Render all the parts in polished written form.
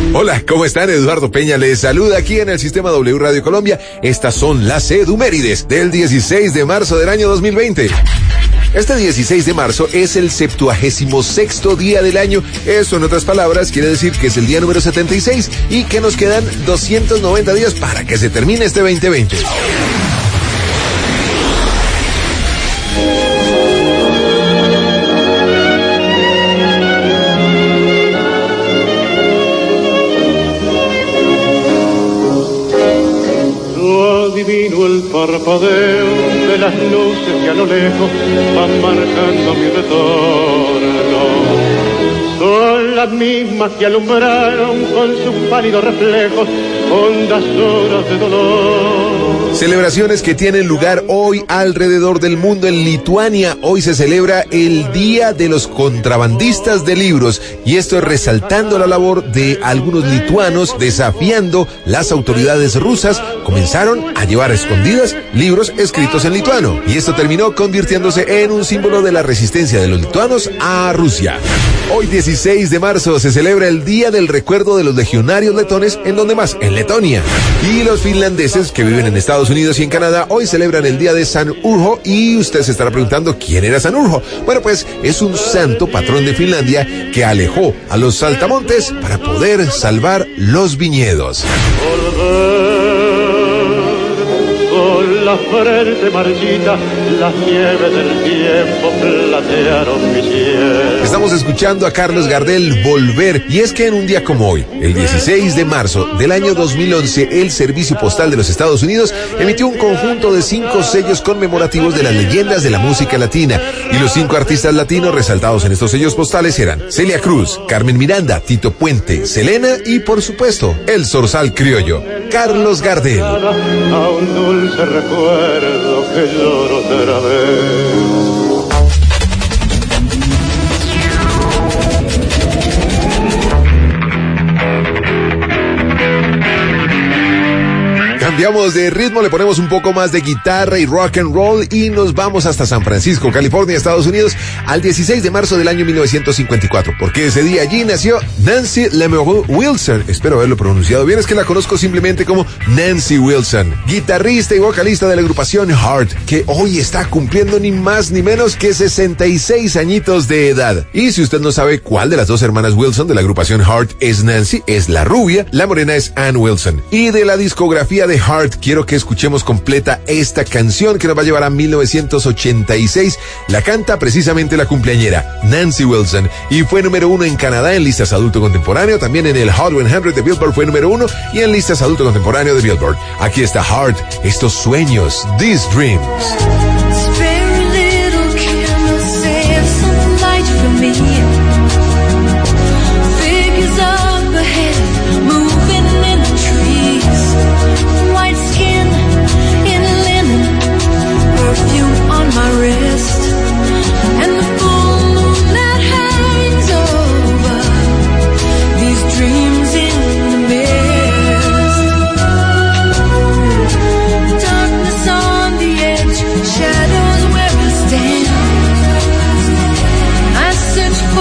Hola, ¿cómo están? Eduardo Peña les saluda aquí en el Sistema W Radio Colombia. Estas son las Edumérides del 16 de marzo del año 2020. Este 16 de marzo es el 76º día del año. Eso, en otras palabras, quiere decir que es el día número 76 y que nos quedan 290 días para que se termine este 2020. Adivino el parpadeo de las luces que a lo lejos van marcando mi retorno. Son las mismas que alumbraron con sus pálidos reflejos hondas horas de dolor. Celebraciones que tienen lugar hoy alrededor del mundo. En Lituania hoy se celebra el Día de los Contrabandistas de Libros, y esto es resaltando la labor de algunos lituanos desafiando las autoridades rusas. Comenzaron a llevar a escondidas libros escritos en lituano, y esto terminó convirtiéndose en un símbolo de la resistencia de los lituanos a Rusia. Hoy 16 de marzo se celebra el Día del Recuerdo de los Legionarios Letones. ¿En dónde más? En Letonia. Y los finlandeses que viven en Estados Unidos y en Canadá hoy celebran el Día de San Urho. Y usted se estará preguntando, ¿quién era San Urho? Bueno, pues es un santo patrón de Finlandia que alejó a los saltamontes para poder salvar los viñedos. Con la frente marchita, las nieves del tiempo platearon mi cielo. Estamos escuchando a Carlos Gardel, Volver, y es que en un día como hoy, el 16 de marzo del año 2011, el Servicio Postal de los Estados Unidos emitió un conjunto de 5 sellos conmemorativos de las leyendas de la música latina, y los 5 artistas latinos resaltados en estos sellos postales eran Celia Cruz, Carmen Miranda, Tito Puente, Selena y, por supuesto, el zorzal criollo, Carlos Gardel. A un dulce recuerdo que lloro otra vez. Cambiamos de ritmo, le ponemos un poco más de guitarra y rock and roll y nos vamos hasta San Francisco, California, Estados Unidos, al 16 de marzo del año 1954, porque ese día allí nació Nancy Lemuel Wilson. Espero haberlo pronunciado bien, es que la conozco simplemente como Nancy Wilson, guitarrista y vocalista de la agrupación Heart, que hoy está cumpliendo ni más ni menos que 66 añitos de edad. Y si usted no sabe cuál de las dos hermanas Wilson de la agrupación Heart es Nancy, es la rubia, la morena es Ann Wilson. Y de la discografía de Heart, quiero que escuchemos completa esta canción que nos va a llevar a 1986. La canta precisamente la cumpleañera Nancy Wilson y fue número 1 en Canadá en listas adulto contemporáneo, también en el Hot 100 de Billboard fue número 1 y en listas adulto contemporáneo de Billboard. Aquí está Heart, estos sueños, These Dreams. My wrist and the full moon that hangs over these dreams in the mist. Darkness on the edge, shadows where we stand. I search for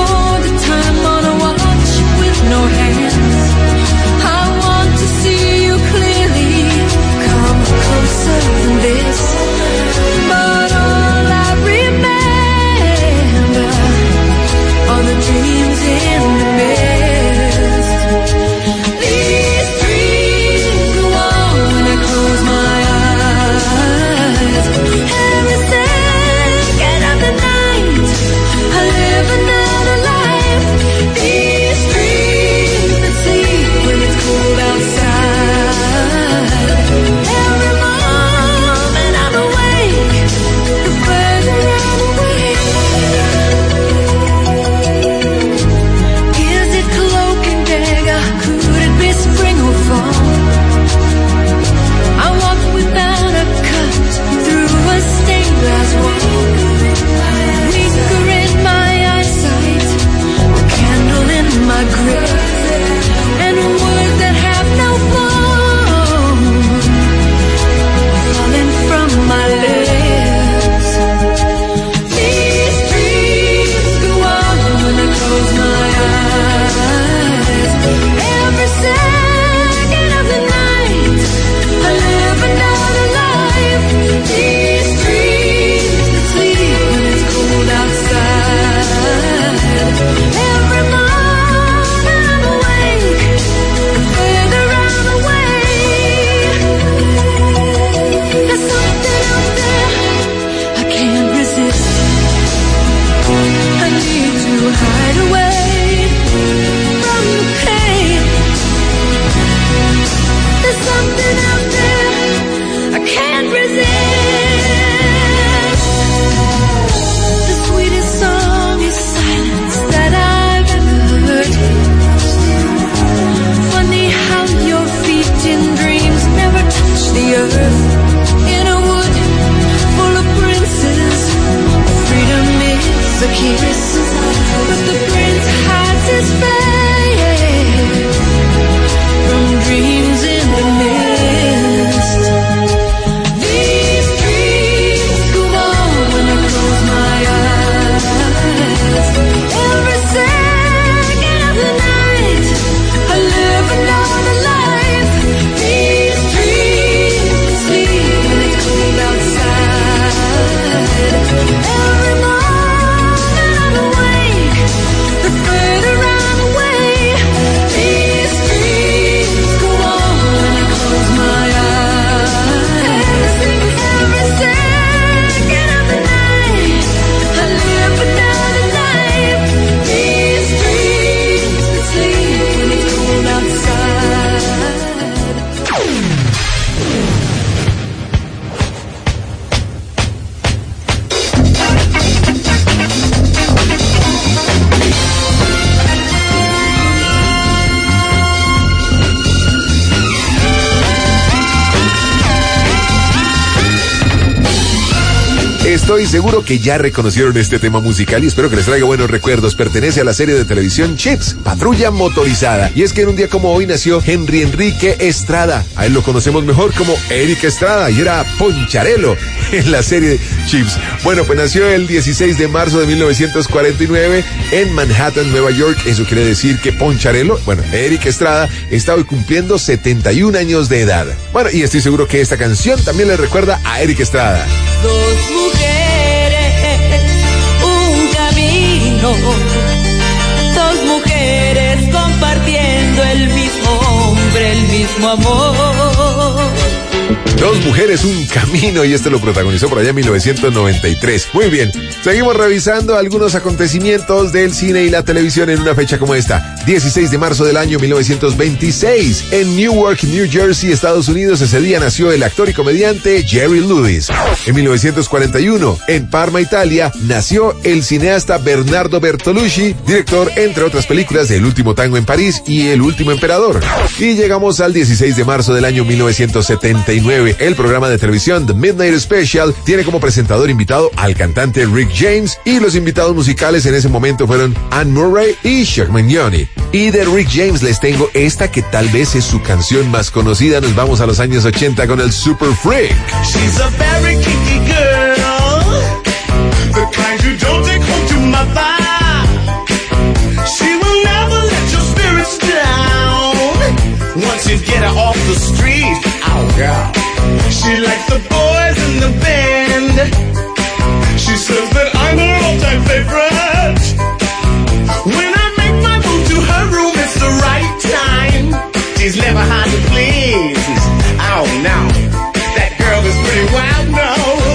Estoy seguro que ya reconocieron este tema musical y espero que les traiga buenos recuerdos. Pertenece a la serie de televisión Chips, Patrulla Motorizada. Y es que en un día como hoy nació Henry Enrique Estrada. A él lo conocemos mejor como Eric Estrada y era Poncharelo en la serie Chips. Bueno, pues nació el 16 de marzo de 1949 en Manhattan, Nueva York. Eso quiere decir que Poncharelo, bueno, Eric Estrada, está hoy cumpliendo 71 años de edad. Bueno, y estoy seguro que esta canción también le recuerda a Eric Estrada. Dos mujeres, un camino, dos mujeres compartiendo el mismo hombre, el mismo amor. Dos mujeres, un camino, y este lo protagonizó por allá en 1993. Muy bien, seguimos revisando algunos acontecimientos del cine y la televisión en una fecha como esta, 16 de marzo del año 1926. En Newark, New Jersey, Estados Unidos, ese día nació el actor y comediante Jerry Lewis. En 1941, en Parma, Italia, nació el cineasta Bernardo Bertolucci, director, entre otras películas, de El último tango en París y El último emperador. Y llegamos al 16 de marzo del año 1979. El programa de televisión The Midnight Special tiene como presentador invitado al cantante Rick James, y los invitados musicales en ese momento fueron Anne Murray y Chuck Mangione. Y de Rick James les tengo esta que tal vez es su canción más conocida. Nos vamos a los años 80 con el Super Freak. She's a very kinky girl, the kind you don't take home to mother. She will never let your spirits down once you get her off the street. Oh, girl. She likes the boys in the band. She says that I'm her all-time favorite. When I make my move to her room, it's the right time. She's never hard to please. Oh, no. That girl is pretty wild now.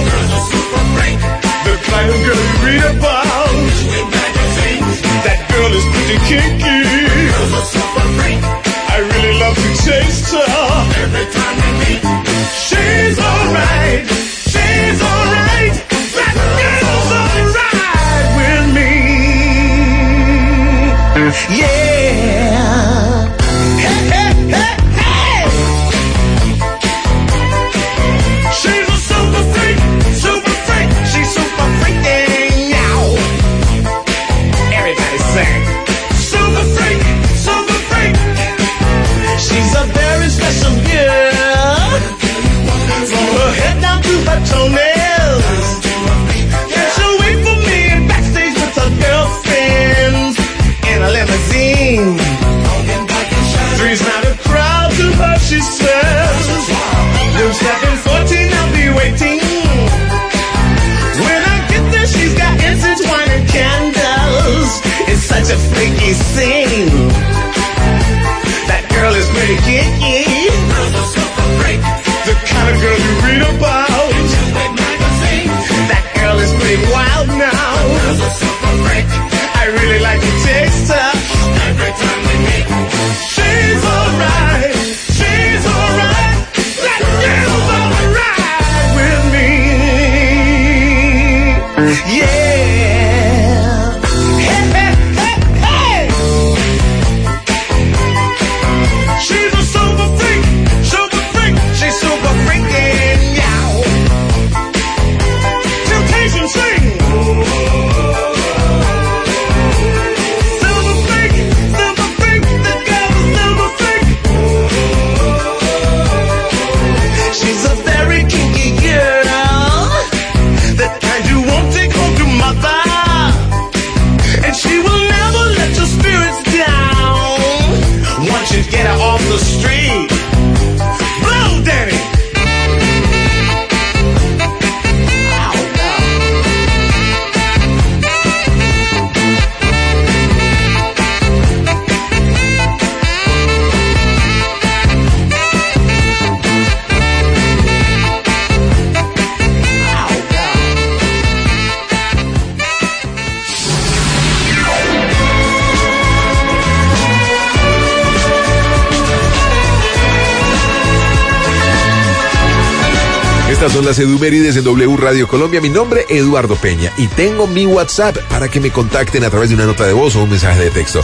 The kind of girl you read about. That girl is pretty kinky. I really love to taste her. Every time we meet, she's alright. She's alright. That girl's alright with me. Yeah. Hey, hey, hey, hey. She's a super freak. Super freak. She's super freaking out. Everybody sing. Super freak. Super freak. She's a very special girl, from her head down to her toenails. And she'll wait for me backstage with her girlfriends in a limousine. Three's not a crowd to her, she says. Room 714, I'll be waiting. When I get there, she's got incense, wine, and candles. It's such a freaky scene. That girl is pretty kinky. The kind of girl you read about. That girl is pretty wild now. I really like to taste her. Every time we meet, she's alright. She's alright. That girl's alright with me. Yeah. Hey, hey, hey, hey. She's a super freak, super freak. She's super freaking yow. Temptation swing. Super freak, super freak. Estas son las Edumérides en W Radio Colombia. Mi nombre es Eduardo Peña y tengo mi WhatsApp para que me contacten a través de una nota de voz o un mensaje de texto.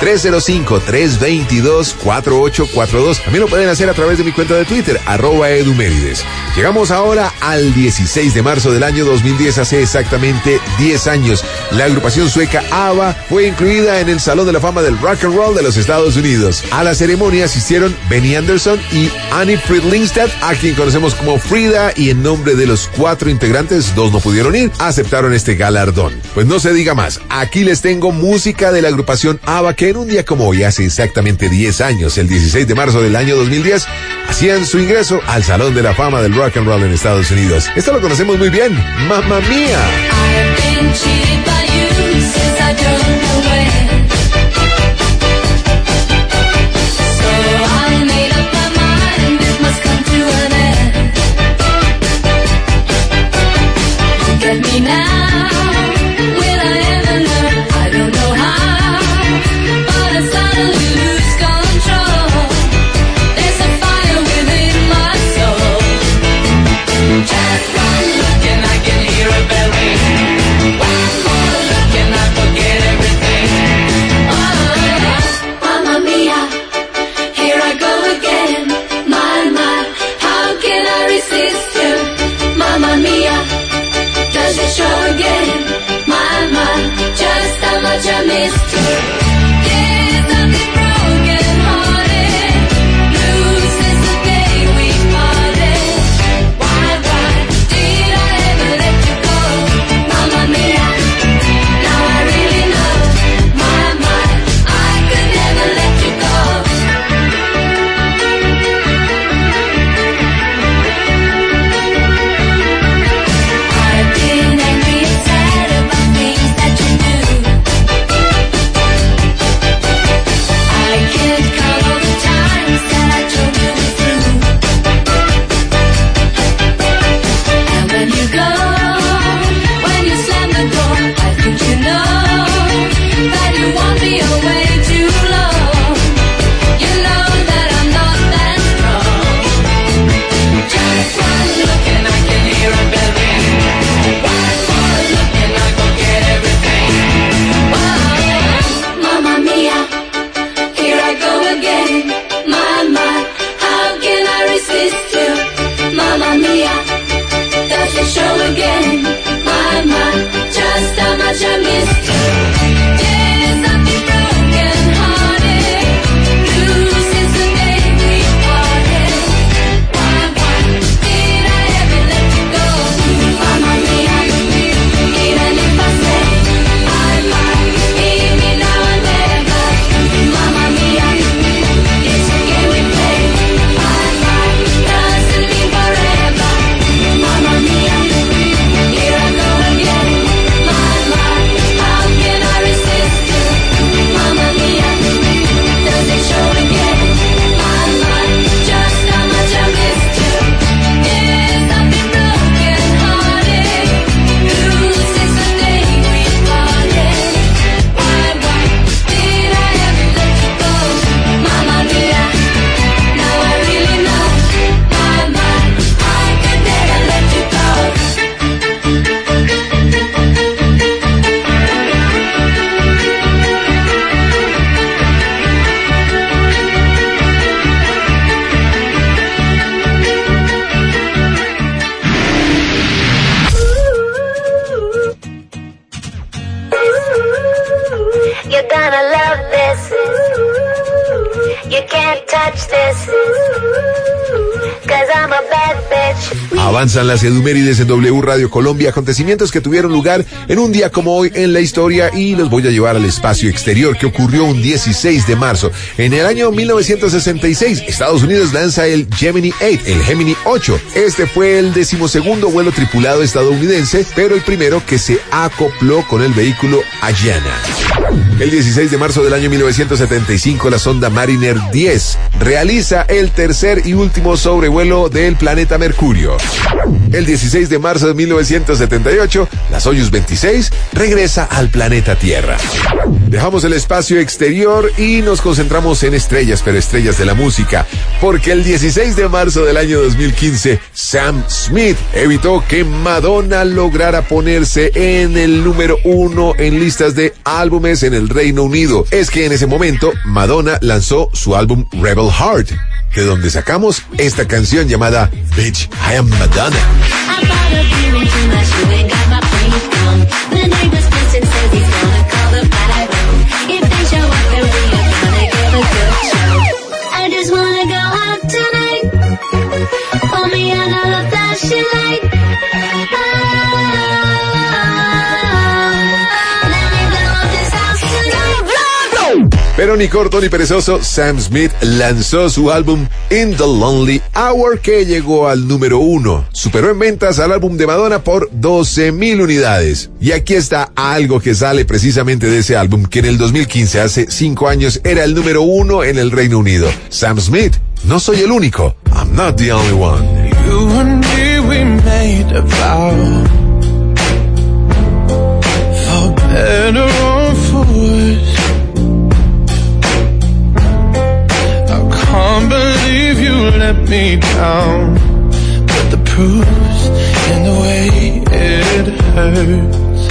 305-322-4842. También lo pueden hacer a través de mi cuenta de Twitter, @Edumérides. Llegamos ahora al 16 de marzo del año 2010, hace exactamente 10 años. La agrupación sueca ABBA fue incluida en el Salón de la Fama del Rock and Roll de los Estados Unidos. A la ceremonia asistieron Benny Andersson y Annie Frid-Lyngstad, a quien conocemos como Frida, y en nombre de los 4 integrantes, 2 no pudieron ir, aceptaron este galardón. Pues no se diga más, aquí les tengo música de la agrupación ABBA, que en un día como hoy, hace exactamente 10 años, el 16 de marzo del año 2010, hacían su ingreso al Salón de la Fama del Rock and Roll en Estados Unidos. Esto lo conocemos muy bien, Mamma Mía. Avanzan las Edumérides en W Radio Colombia, acontecimientos que tuvieron lugar en un día como hoy en la historia, y los voy a llevar al espacio exterior, que ocurrió un 16 de marzo. En el año 1966, Estados Unidos lanza el Gemini 8, el Gemini 8. Este fue el 12º vuelo tripulado estadounidense, pero el primero que se acopló con el vehículo Ariane. El 16 de marzo del año 1975, la sonda Mariner 10 realiza el tercer y último sobrevuelo del planeta Mercurio. El 16 de marzo de 1978, la Soyuz 26 regresa al planeta Tierra. Dejamos el espacio exterior y nos concentramos en estrellas, pero estrellas de la música, porque el 16 de marzo del año 2015, Sam Smith evitó que Madonna lograra ponerse en el número 1 en listas de álbumes en el Reino Unido. Es que en ese momento Madonna lanzó su álbum Rebel Heart, de donde sacamos esta canción llamada Bitch, I Am Madonna. Pero ni corto ni perezoso, Sam Smith lanzó su álbum In the Lonely Hour, que llegó al número 1. Superó en ventas al álbum de Madonna por 12,000 unidades. Y aquí está algo que sale precisamente de ese álbum, que en el 2015, hace 5 años, era el número 1 en el Reino Unido. Sam Smith, no soy el único. I'm not the only one. You and me, we made a vow. For better or for worse. Can't believe you let me down, but the proof's in the way it hurts.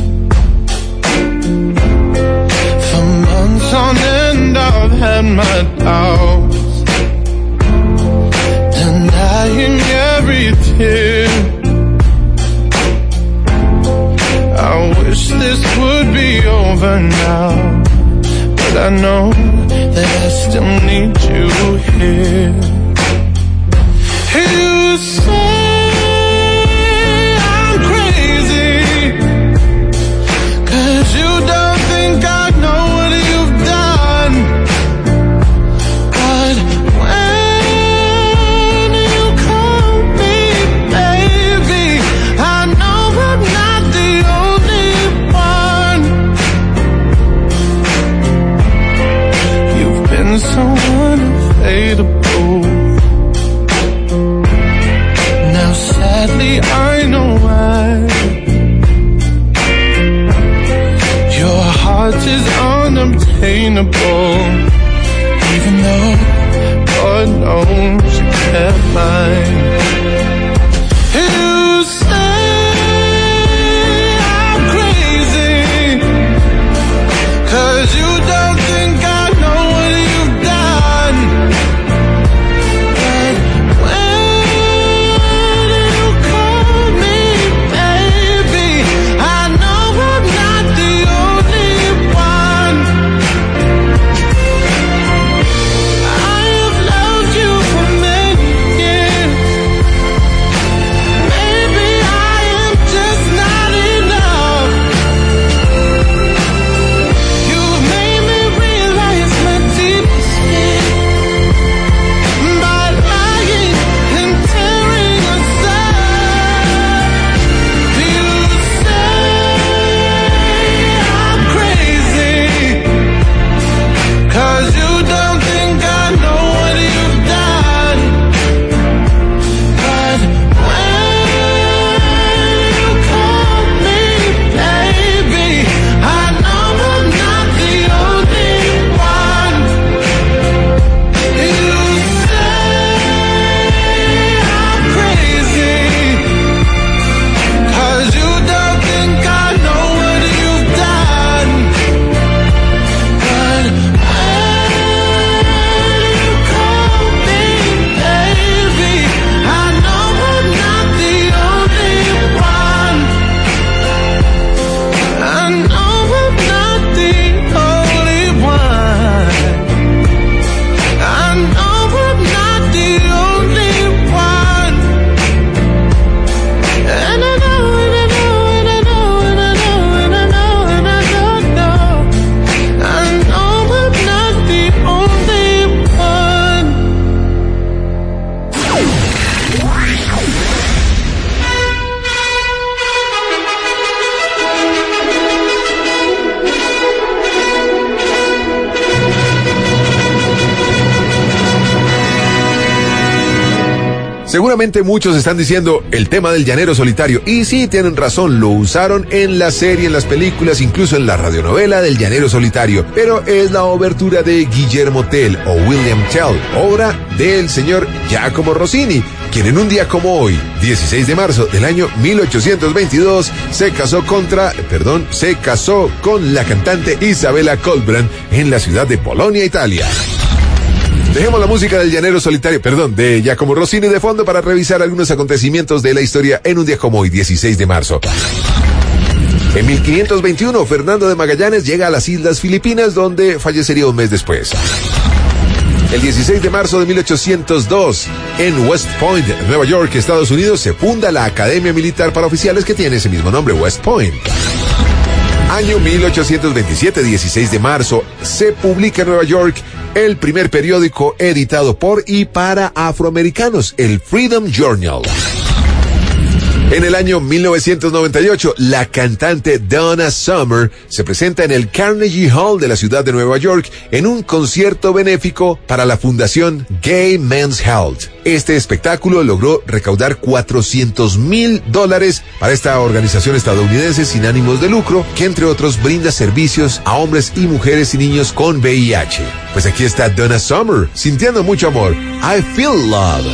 For months on end I've had my doubts, denying every tear. I wish this would be over now, but I know that I still need you here. You say I'm crazy, 'cause you don't think I know what you've done. But when you call me baby, I know I'm not the only one. You've been so unfadable. Now sadly I know why. Your heart is unobtainable, even though God knows you kept mine. You say I'm crazy, 'cause you don't think I know what you've done. Seguramente muchos están diciendo el tema del llanero solitario, y sí, tienen razón, lo usaron en la serie, en las películas, incluso en la radionovela del llanero solitario, pero es la obertura de Guillermo Tell o William Tell, obra del señor Giacomo Rossini, quien en un día como hoy, 16 de marzo del año 1822, se casó con la cantante Isabella Colbrand en la ciudad de Polonia, Italia. Dejemos la música del llanero solitario, de Giacomo Rossini de fondo para revisar algunos acontecimientos de la historia en un día como hoy, 16 de marzo. En 1521, Fernando de Magallanes llega a las Islas Filipinas, donde fallecería un mes después. El 16 de marzo de 1802, en West Point, Nueva York, Estados Unidos, se funda la Academia Militar para Oficiales, que tiene ese mismo nombre, West Point. Año 1827, 16 de marzo, se publica en Nueva York el primer periódico editado por y para afroamericanos, el Freedom Journal. En el año 1998, la cantante Donna Summer se presenta en el Carnegie Hall de la ciudad de Nueva York en un concierto benéfico para la fundación Gay Men's Health. Este espectáculo logró recaudar $400,000 para esta organización estadounidense sin ánimos de lucro, que entre otros brinda servicios a hombres y mujeres y niños con VIH. Pues aquí está Donna Summer, sintiendo mucho amor. I Feel Love.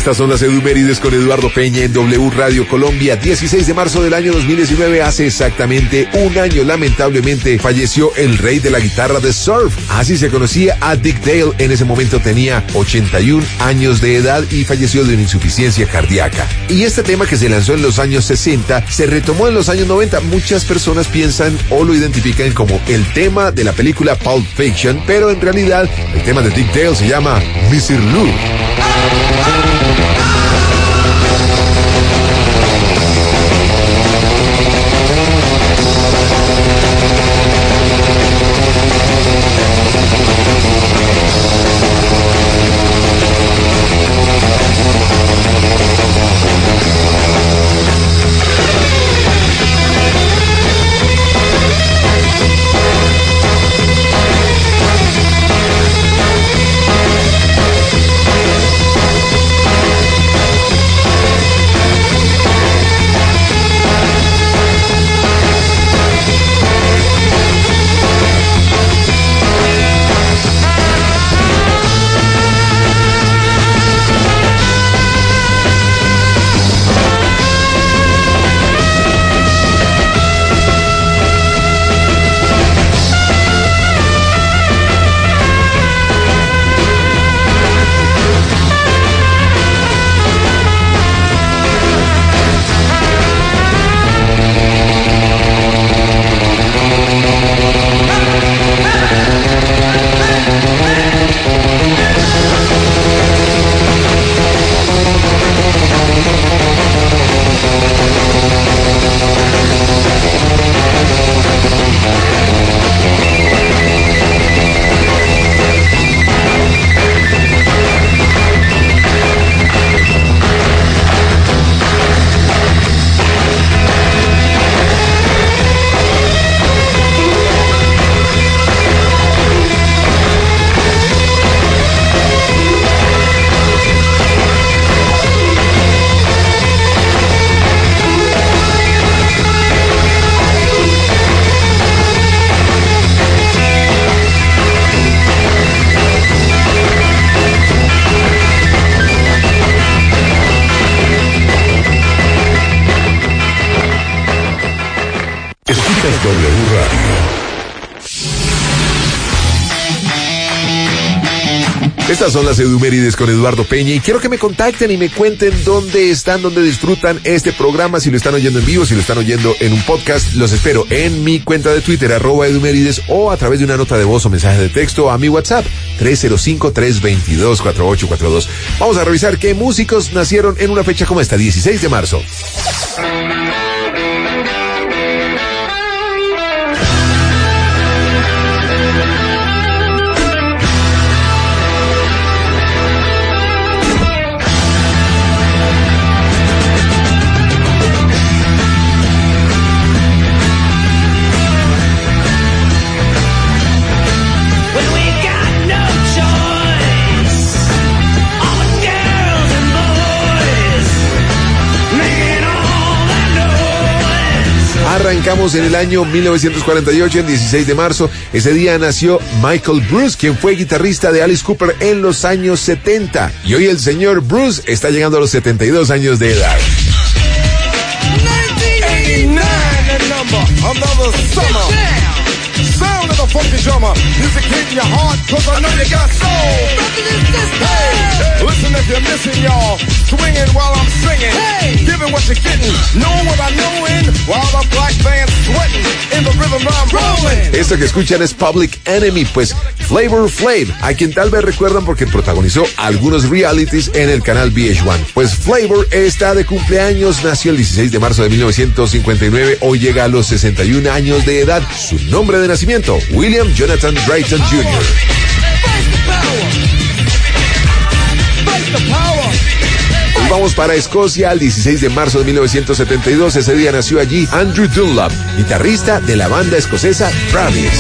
Estas son las Edumérides con Eduardo Peña en W Radio Colombia. 16 de marzo del año 2019, hace exactamente un año, lamentablemente, falleció el rey de la guitarra de surf. Así se conocía a Dick Dale. En ese momento tenía 81 años de edad y falleció de una insuficiencia cardíaca. Y este tema, que se lanzó en los años 60, se retomó en los años 90. Muchas personas piensan o lo identifican como el tema de la película Pulp Fiction, pero en realidad el tema de Dick Dale se llama Mr. Lou. Estas son las Edumérides con Eduardo Peña y quiero que me contacten y me cuenten dónde están, dónde disfrutan este programa, si lo están oyendo en vivo, si lo están oyendo en un podcast. Los espero en mi cuenta de Twitter, @Edumérides, o a través de una nota de voz o mensaje de texto a mi WhatsApp, 305-322-4842. Vamos a revisar qué músicos nacieron en una fecha como esta, 16 de marzo. Arrancamos en el año 1948, el 16 de marzo. Ese día nació Michael Bruce, quien fue guitarrista de Alice Cooper en los años 70. Y hoy el señor Bruce está llegando a los 72 años de edad. 1989, the number, another summer. Sound of the funky drummer. Music hitting your heart, cause I know you got soul. Hey, listen if you're missing, y'all. Swinging while I'm singing. Hey, giving what you're getting. Knowing what I'm knowing. While the black band's sweating. In the rhythm I'm rolling. Esto que escuchan es Public Enemy, pues Flavor Flav, a quien tal vez recuerdan porque protagonizó algunos realities en el canal VH1. Pues Flavor está de cumpleaños, nació el 16 de marzo de 1959, hoy llega a los 61 años de edad. Su nombre de nacimiento, William Jonathan Drayton Jr. Hoy vamos para Escocia, el 16 de marzo de 1972. Ese día nació allí Andrew Dunlop, guitarrista de la banda escocesa Travis.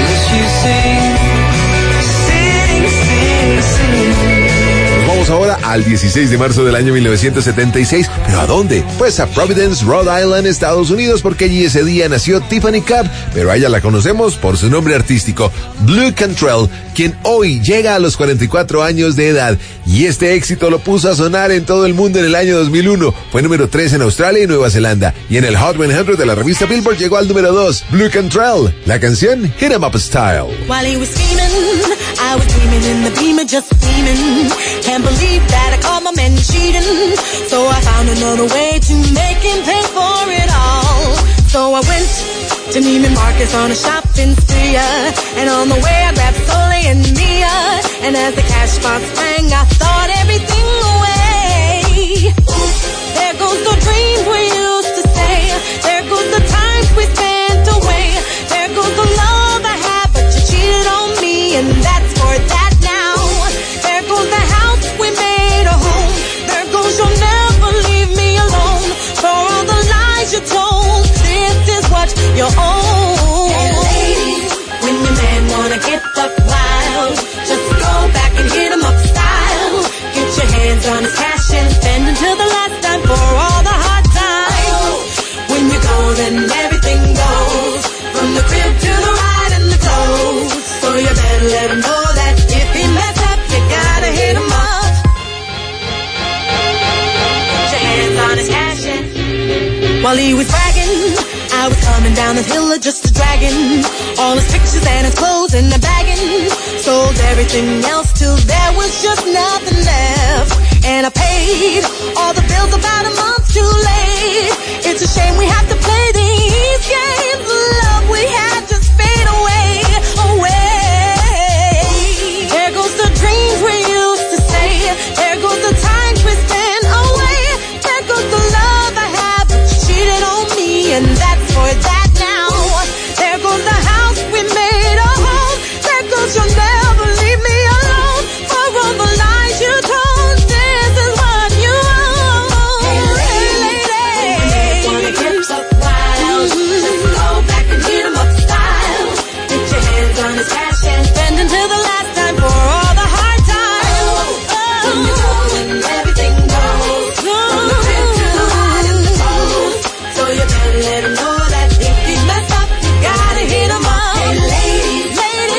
Ahora al al 16 de marzo del año 1976. ¿Pero a dónde? Pues a Providence, Rhode Island, Estados Unidos, porque allí ese día nació Tiffany Cobb, pero a ella la conocemos por su nombre artístico, Blue Cantrell, quien hoy llega a los 44 años de edad. Y este éxito lo puso a sonar en todo el mundo en el año 2001. Fue número 3 en Australia y Nueva Zelanda. Y en el Hot 100 de la revista Billboard llegó al número 2. Blue Cantrell, la canción Hit 'Em Up Style. While he was scheming, I was dreaming in the beamer, just steaming. Can't believe that I caught my man cheating. So I found another way to make him pay for it all. So I went to Neiman Marcus on a shopping spree, and on the way I grabbed Soleil and Mia. And as the cash box rang, I thought everything away. There goes the dreams we used to say. There goes the times we spent away. There goes the love I had, but you cheated on me, and that's for that now. There goes the house we made a home. There goes you'll never leave me alone. For all the lies you told, this is what you own. And ladies, when your man wanna get buck wild, just go back and hit 'em up style. Get your hands on his cash and spend until the last time for all the hard times. When you go, then everything goes, from the crib to the ride and the clothes. So you better let him know that if he mess up, you gotta hit him up. Put your hands on his cash and while he was bragging, I was coming down the hill just a dragging all his pictures and his clothes in the bagging. Sold everything else till there was just nothing left. And I paid all the bills about a month too late. It's a shame we have to play these games. The love we had just fade away, away. There goes the dreams we used to say. There goes the times we spent away. There goes the love I had, but you cheated on me, and that's for that now. There goes the house we made a home. There goes you'll never leave me alone. For all the lies you told, this is what you own. Hey lady, wanna get buck wild, just go back and hit 'em up style. Get your hands on his cash and spend until the last time for all the hard times. When you go and everything goes, from the crib to the ride and the clothes. So you better let him know that if he mess up, you gotta hit 'em up. Hey ladies,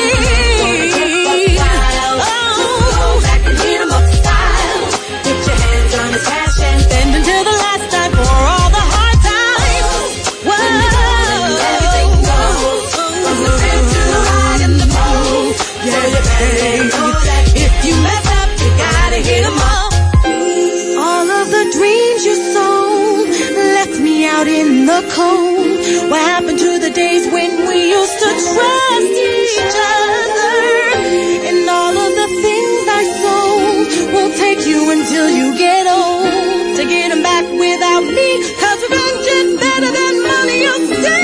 just go back and hit 'em up style. Get your hands on his cash and spend until the last time for all the hard times. When you go and everything goes, from the crib to the ride and the clothes. So you better know that if you mess up, you gotta hit 'em up. All of the dreams you sold left me out in the cold. What happened to the days when we used to trust each other? And all of the things I sold will take you until you get old to get 'em back without me, 'cause revenge is better than money, you say.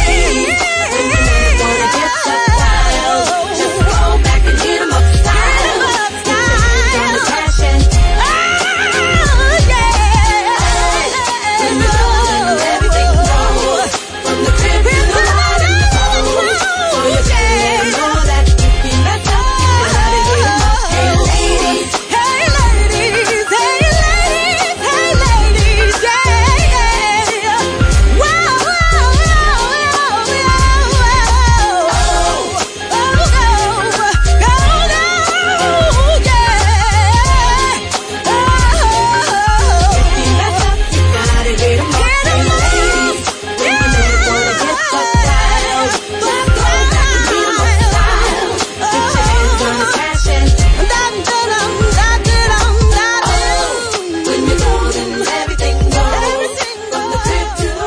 Just go back and hit 'em up style. Get your hands on his cash and when you go and everything goes, from the crib to the ride and the clothes. So you better let him know that if he mess up, you gotta hit 'em up. Hey ladies, hey ladies, hey ladies, hey ladies, yeah. Whoa, whoa, whoa, whoa, whoa, if he mess up, you gotta hit 'em up. Hey ladies, when you wanna get buck wild, just go back and hit 'em up style. Get your hands on his cash and when you go, then everything goes, from the crib to the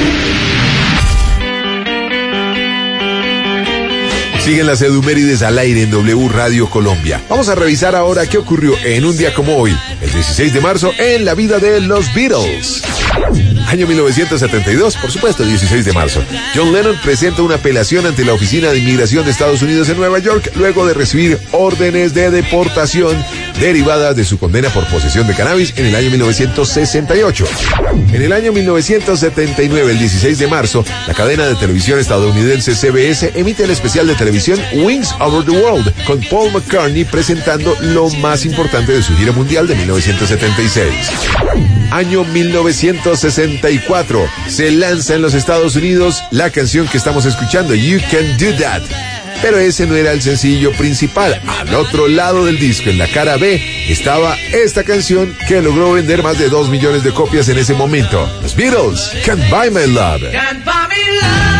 Siguen las Edumérides al aire en W Radio Colombia. Vamos a revisar ahora qué ocurrió en un día como hoy, el 16 de marzo, en la vida de los Beatles. Año 1972, por supuesto, 16 de marzo. John Lennon presenta una apelación ante la Oficina de Inmigración de Estados Unidos en Nueva York luego de recibir órdenes de deportación derivada de su condena por posesión de cannabis en el año 1968. En el año 1979, el 16 de marzo, la cadena de televisión estadounidense CBS emite el especial de televisión Wings Over the World, con Paul McCartney presentando lo más importante de su gira mundial de 1976. Año 1964, se lanza en los Estados Unidos la canción que estamos escuchando, You Can Do That. Pero ese no era el sencillo principal. Al otro lado del disco, en la cara B, estaba esta canción que logró vender más de 2 millones de copias en ese momento. Los Beatles, Can't Buy My Love. Can't buy me love.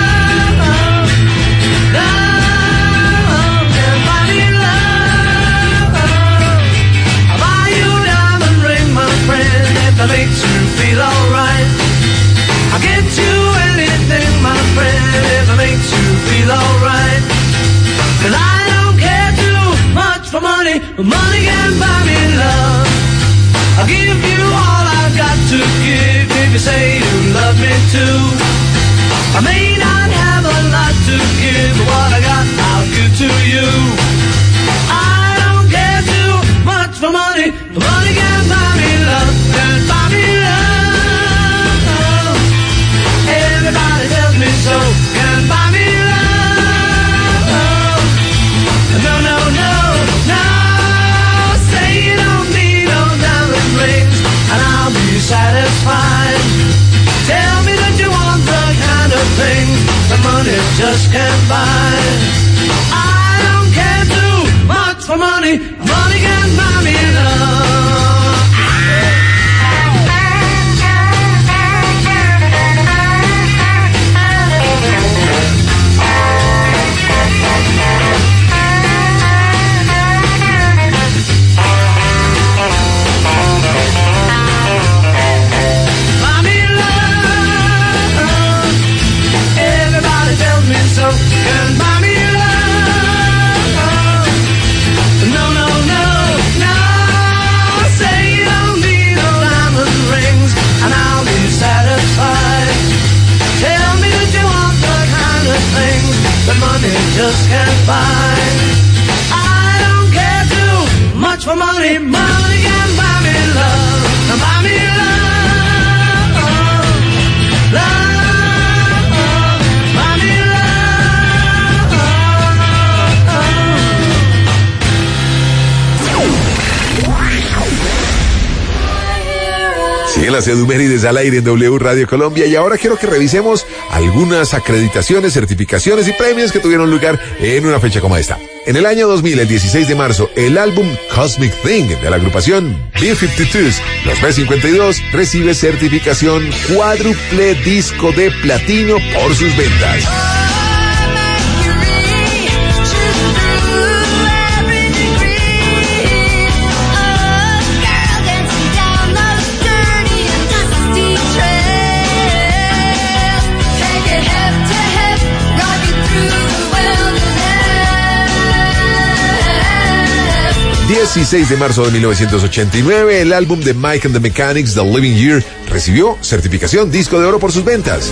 That makes you feel alright. I'll get you anything, my friend, if it makes you feel alright. 'Cause I don't care too much for money, but money can buy me love. I'll give you all I've got to give if you say you love me too. I may not have a lot to give, but what I got I'll give to you. I don't care too much for money, but money can buy me love. Can buy me love. Everybody tells me so. Can buy me love. No, no, no, no. Say you don't need no diamond rings, and I'll be satisfied. Tell me that you want the kind of thing that money just can't buy. I don't care too much for money. Money can buy me love. Just can't buy. I don't care too much for money. Money can buy me love. Buy me love, love. Buy me love. Siguen las Edumérides al aire en W Radio Colombia y ahora quiero que revisemos algunas acreditaciones, certificaciones y premios que tuvieron lugar en una fecha como esta. En el año 2000, el 16 de marzo, el álbum Cosmic Thing de la agrupación B-52s, los B-52, recibe certificación cuádruple disco de platino por sus ventas. El 16 de marzo de 1989, el álbum de Mike and the Mechanics, The Living Year, recibió certificación disco de oro por sus ventas.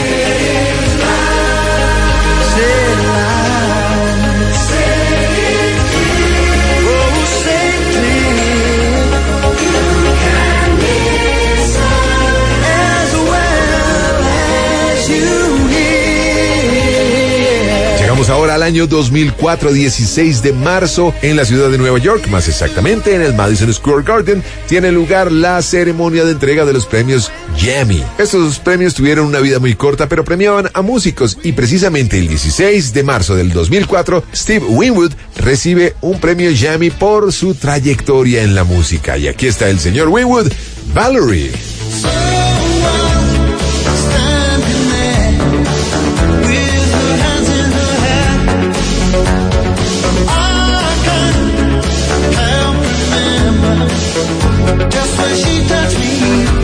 Ahora al año 2004, 16 de marzo, en la ciudad de Nueva York, más exactamente en el Madison Square Garden, tiene lugar la ceremonia de entrega de los premios Grammy. Estos premios tuvieron una vida muy corta, pero premiaban a músicos, y precisamente el 16 de marzo del 2004, Steve Winwood recibe un premio Grammy por su trayectoria en la música. Y aquí está el señor Winwood, Valerie. Just when she touched me,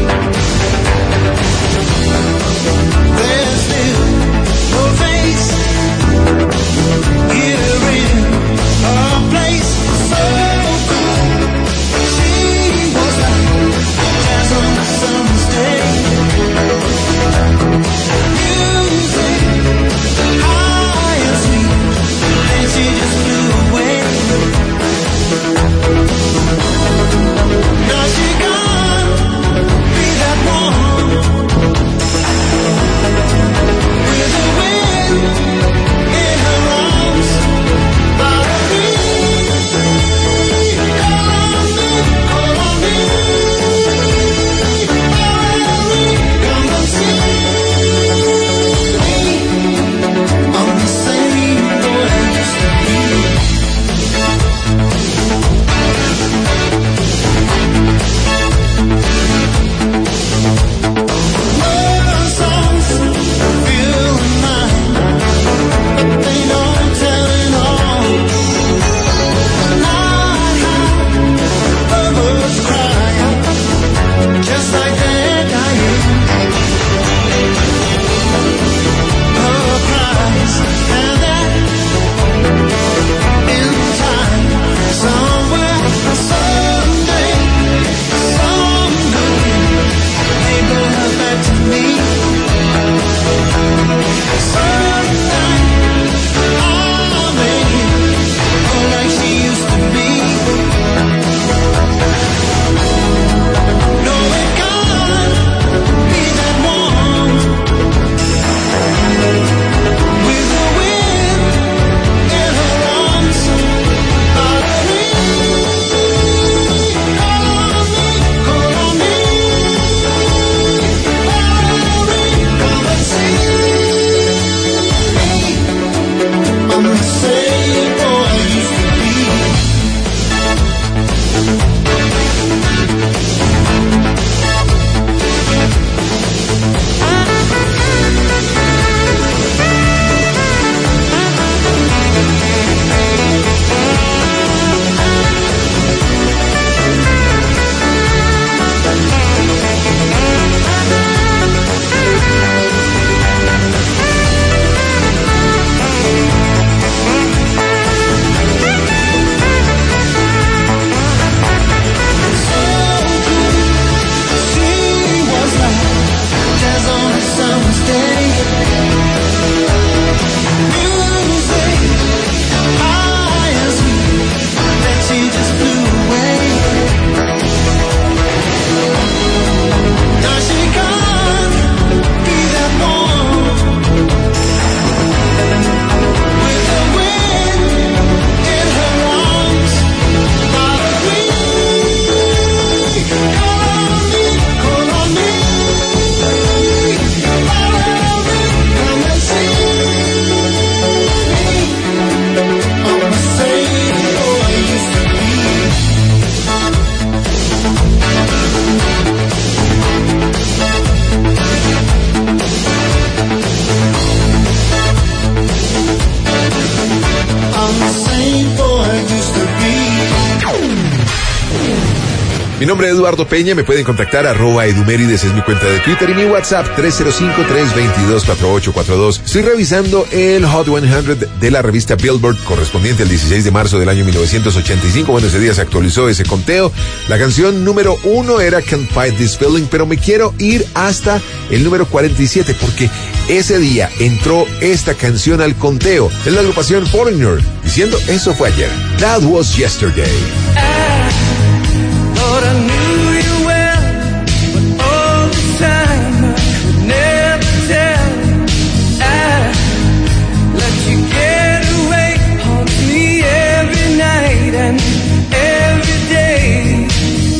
there's still no face here in a place so cool. She was like jazz on the Mi nombre es Eduardo Peña, me pueden contactar @edumérides es mi cuenta de Twitter y mi WhatsApp 305-322-4842. Estoy revisando el Hot 100 de la revista Billboard correspondiente al 16 de marzo del año 1985. Bueno, ese día se actualizó ese conteo. La canción número 1 era Can't Fight This Feeling, pero me quiero ir hasta el número 47 porque ese día entró esta canción al conteo. Es la agrupación Foreigner diciendo eso fue ayer. That was yesterday. Thought I knew you well, but all the time I could never tell. I let you get away, haunt me every night and every day.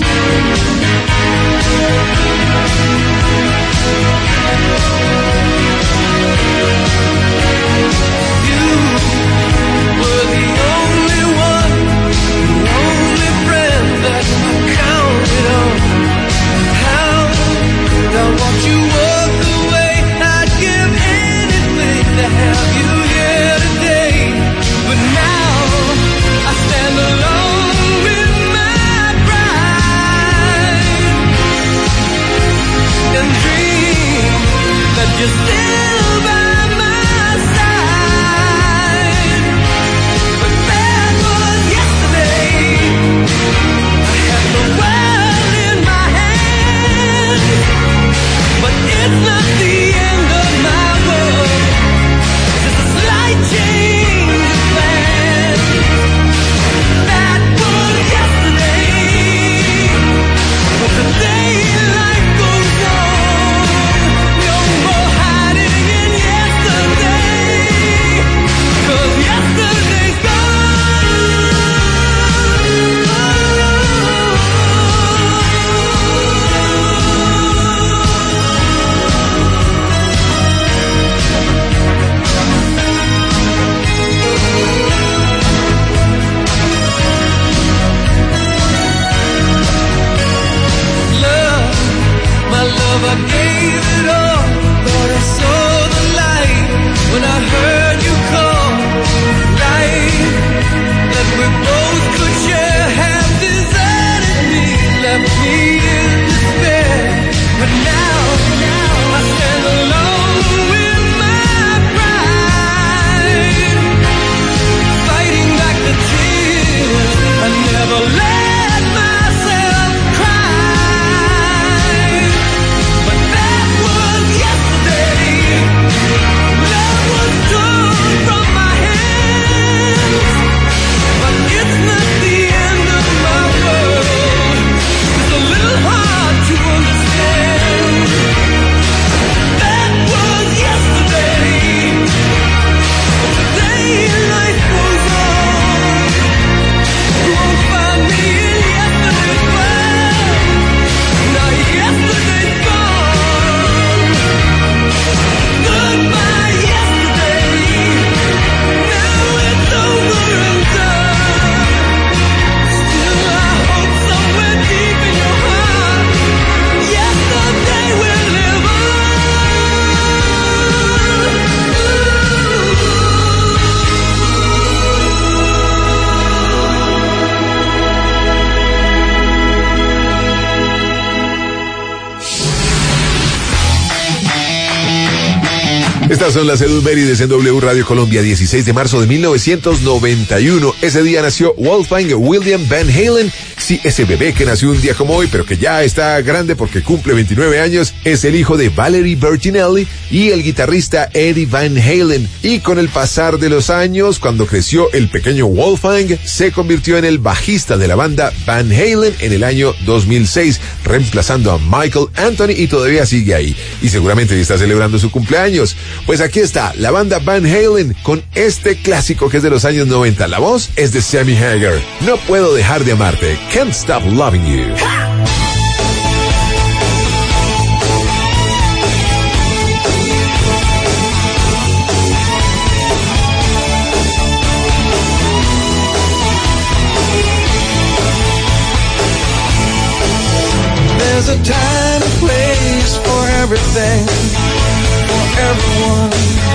You were the only one, the only friend that I counted on. How I watch you walk away, I'd give anything to have you here today. But now I stand alone with my pride and dream that you're still by my side. But that was yesterday. I had the world in my hands, but it's not the end of my world. Just a slight change of plans. That was yesterday, but today life goes on. No more hiding in yesterday, 'cause yesterday's gone. Love, my love, I gave it all. Thought I saw the light when I heard you call. Light that we both could share have deserted me, left me in despair. But now I stand alone with my pride, fighting back the tears. I never let myself cry. But that was yesterday. Love was torn from my hands, but it's not the end of my world. It's a little hard to understand. That was yesterday, but today life goes on. You won't find me in yesterday's world. Now yesterday's gone. Goodbye yesterday. Now it's over and done. Still I hope somewhere deep in your heart, yesterday will live on. Estas son las Edumérides en W Radio Colombia, 16 de marzo de 1991. Ese día nació Wolfgang William Van Halen. Sí, ese bebé que nació un día como hoy, pero que ya está grande porque cumple 29 años, es el hijo de Valerie Bertinelli y el guitarrista Eddie Van Halen. Y con el pasar de los años, cuando creció el pequeño Wolfgang, se convirtió en el bajista de la banda Van Halen en el año 2006, reemplazando a Michael Anthony y todavía sigue ahí. Y seguramente está celebrando su cumpleaños. Pues aquí está, la banda Van Halen con este clásico que es de los años 90. La voz es de Sammy Hagar. No puedo dejar de amarte. Can't Stop Loving You. There's a time and place for everything, for everyone.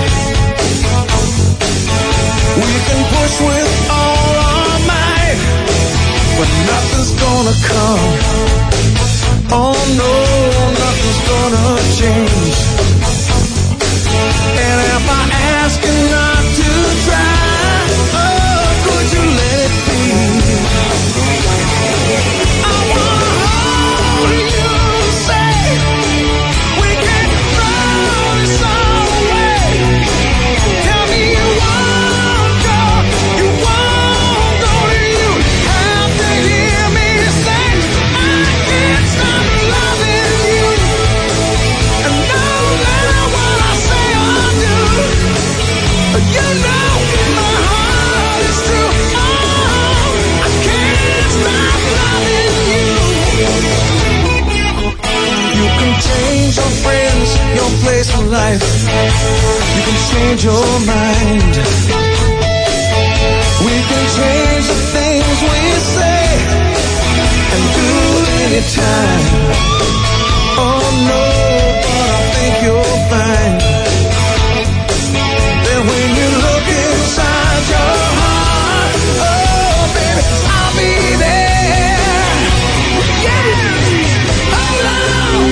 We can push with all our might, but nothing's gonna come life. You can change your mind. We can change the things we say and do anytime. Oh no, but I think you'll find that when you look inside your heart, oh baby, I'll be there. Yeah, hold on.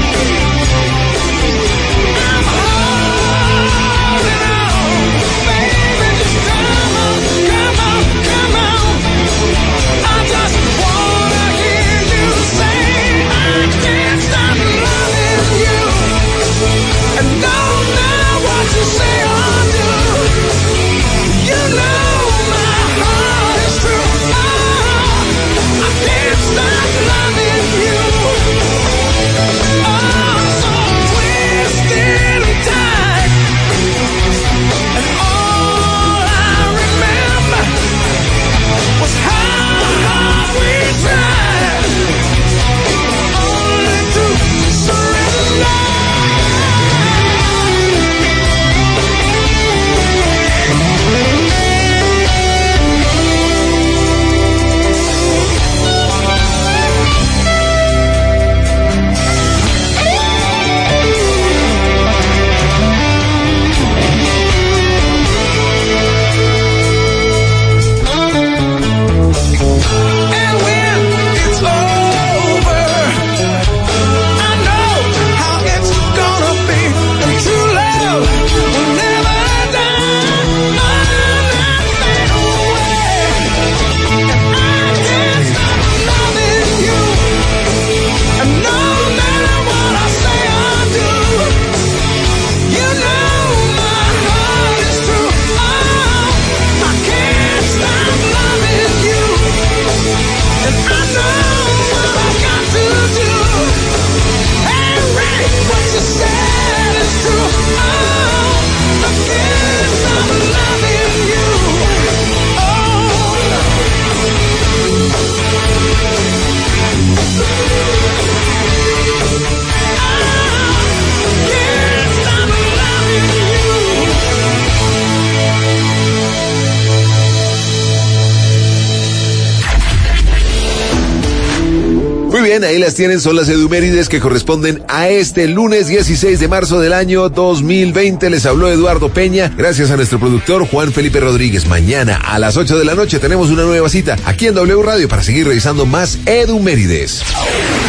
I'm holding on, baby, just come on, come on, come on. I just wanna hear you say I can't stop loving you. And no matter what you say or do, you know my heart is true. Oh, I can't stop loving you. Oh, so twisted and tight. And all I remember was how hard we tried. Only to surrender. And when it's over, I know how it's gonna be. And true love will never die, not fade away. And I can't stop loving you. And no matter what I say or do, you know my heart is true. Oh, I can't stop loving you. And I know what I got to do. Hey, Ray, what you said is true. Oh, I can't stop loving you. Oh, no. I can't stop loving you. Muy bien, ahí las tienen, son las edumérides que corresponden a este lunes 16 de marzo del año 2020. Les habló Eduardo Peña, gracias a nuestro productor Juan Felipe Rodríguez. Mañana a las 8 de la noche tenemos una nueva cita aquí en W Radio para seguir revisando más edumérides.